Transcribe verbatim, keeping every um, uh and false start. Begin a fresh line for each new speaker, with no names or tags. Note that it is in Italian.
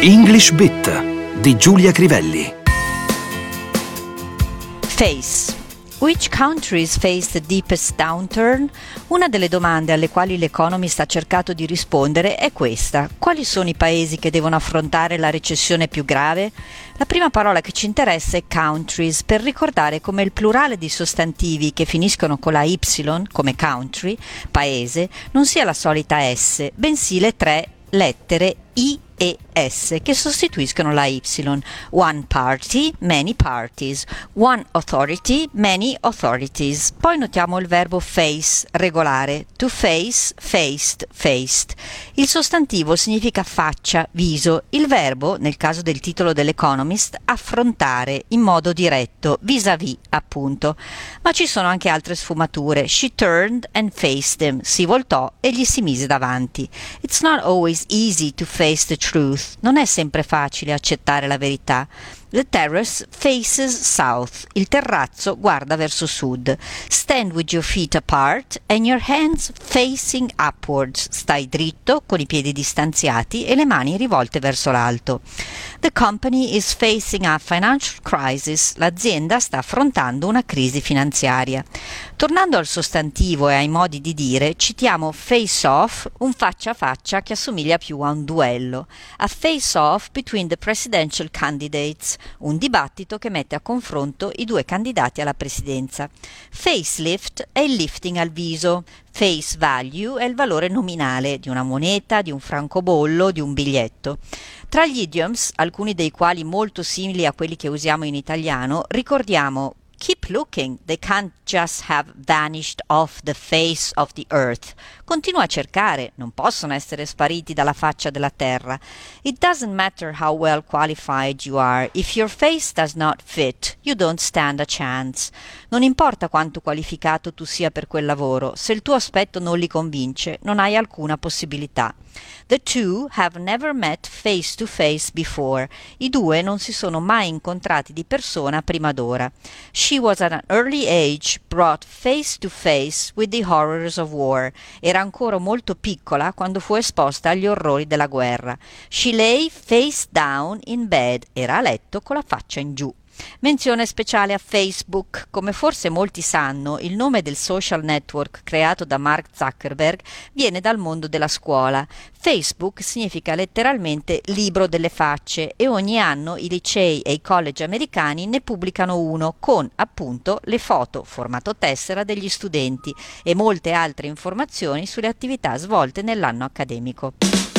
English Bit di Giulia Crivelli.
Face. Which countries face the deepest downturn? Una delle domande alle quali l'Economist ha cercato di rispondere è questa. Quali sono i paesi che devono affrontare la recessione più grave? La prima parola che ci interessa è countries, per ricordare come il plurale di sostantivi che finiscono con la Y, come country, paese, non sia la solita S, bensì le tre lettere I e S che sostituiscono la Y. One party, many parties. One authority, many authorities. Poi notiamo il verbo face, regolare. To face, faced, faced. Il sostantivo significa faccia, viso. Il verbo, nel caso del titolo dell'Economist, affrontare in modo diretto, vis-à-vis, appunto. Ma ci sono anche altre sfumature. She turned and faced him. Si voltò e gli si mise davanti. It's not always easy to face the truth. Non è sempre facile accettare la verità. The terrace faces south. Il terrazzo guarda verso sud. Stand with your feet apart and your hands facing upwards. Stai dritto con i piedi distanziati e le mani rivolte verso l'alto. The company is facing a financial crisis. L'azienda sta affrontando una crisi finanziaria. Tornando al sostantivo e ai modi di dire, citiamo face off, un faccia a faccia che assomiglia più a un duello. A face off between the presidential candidates. Un dibattito che mette a confronto i due candidati alla presidenza. Facelift è il lifting al viso. Face value è il valore nominale di una moneta, di un francobollo, di un biglietto. Tra gli idioms, alcuni dei quali molto simili a quelli che usiamo in italiano, ricordiamo keep looking, they can't just have vanished off the face of the earth. Continua a cercare, non possono essere spariti dalla faccia della terra. It doesn't matter how well qualified you are, if your face does not fit, you don't stand a chance. Non importa quanto qualificato tu sia per quel lavoro, se il tuo aspetto non li convince, non hai alcuna possibilità. The two have never met face to face before. I due non si sono mai incontrati di persona prima d'ora. She was at an early age brought face to face with the horrors of war. Era ancora molto piccola quando fu esposta agli orrori della guerra. She lay face down in bed. Era a letto con la faccia in giù. Menzione speciale a Facebook. Come forse molti sanno, il nome del social network creato da Mark Zuckerberg viene dal mondo della scuola. Facebook significa letteralmente libro delle facce e ogni anno i licei e i college americani ne pubblicano uno con, appunto, le foto formato tessera degli studenti e molte altre informazioni sulle attività svolte nell'anno accademico.